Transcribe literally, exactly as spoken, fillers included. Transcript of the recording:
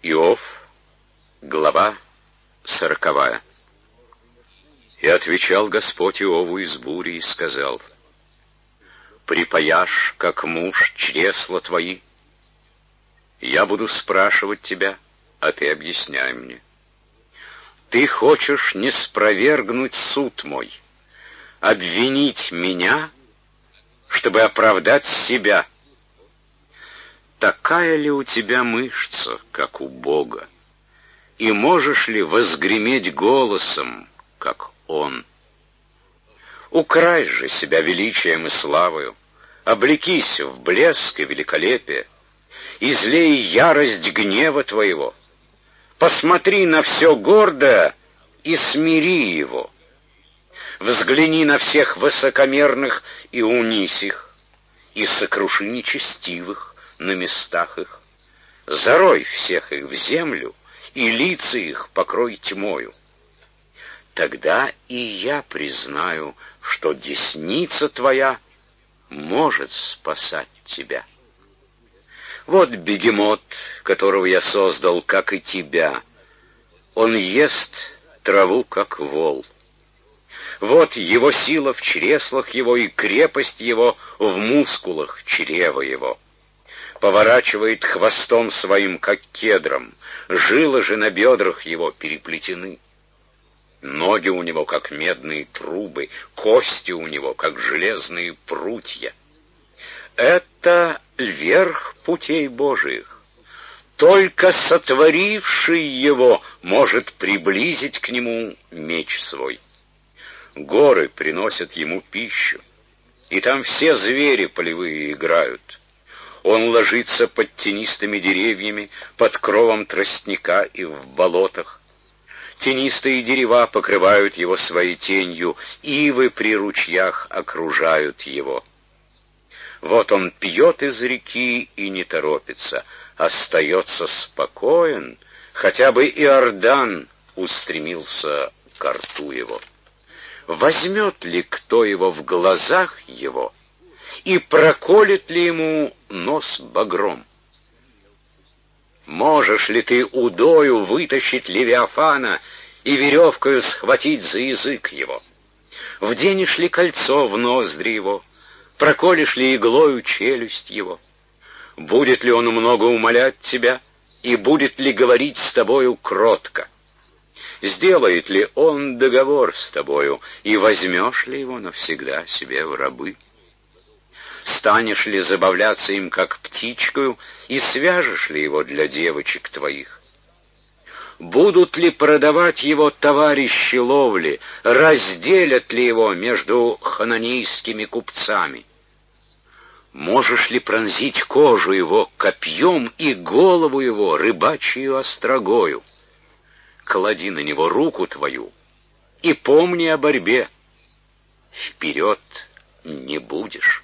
Иов, глава сороковая. И отвечал Господь Иову из бури и сказал: «Припаяшь, как муж, чресла твои. Я буду спрашивать тебя, а ты объясняй мне. Ты хочешь не спровергнуть суд мой, обвинить меня, чтобы оправдать себя. Такая ли у тебя мышца, как у Бога? И можешь ли возгреметь голосом, как Он? Укрась же себя величием и славою, облекись в блеск и великолепие, излей ярость гнева твоего, посмотри на все гордое и смири его, взгляни на всех высокомерных и унись их, и сокруши нечестивых на местах их, зарой всех их в землю, и лица их покрой тьмою. Тогда и я признаю, что десница твоя может спасать тебя. Вот бегемот, которого я создал, как и тебя. Он ест траву, как вол. Вот его сила в чреслах его и крепость его в мускулах чрева его. Поворачивает хвостом своим, как кедром, жилы же на бедрах его переплетены. Ноги у него, как медные трубы, кости у него, как железные прутья. Это верх путей Божиих. Только сотворивший его может приблизить к нему меч свой. Горы приносят ему пищу, и там все звери полевые играют. Он ложится под тенистыми деревьями, под кровом тростника и в болотах. Тенистые дерева покрывают его своей тенью, ивы при ручьях окружают его. Вот он пьет из реки и не торопится, остается спокоен, хотя бы Иордан устремился ко рту его. Возьмет ли кто его в глазах его, и проколет ли ему нос багром? Можешь ли ты удою вытащить Левиафана и веревкою схватить за язык его? Вденешь ли кольцо в ноздри его? Проколешь ли иглою челюсть его? Будет ли он много умолять тебя, и будет ли говорить с тобою кротко? Сделает ли он договор с тобою, и возьмешь ли его навсегда себе в рабы? Станешь ли забавляться им, как птичкою, и свяжешь ли его для девочек твоих? Будут ли продавать его товарищи ловли, разделят ли его между хананейскими купцами? Можешь ли пронзить кожу его копьем и голову его рыбачью острогою? Клади на него руку твою и помни о борьбе. Вперед не будешь.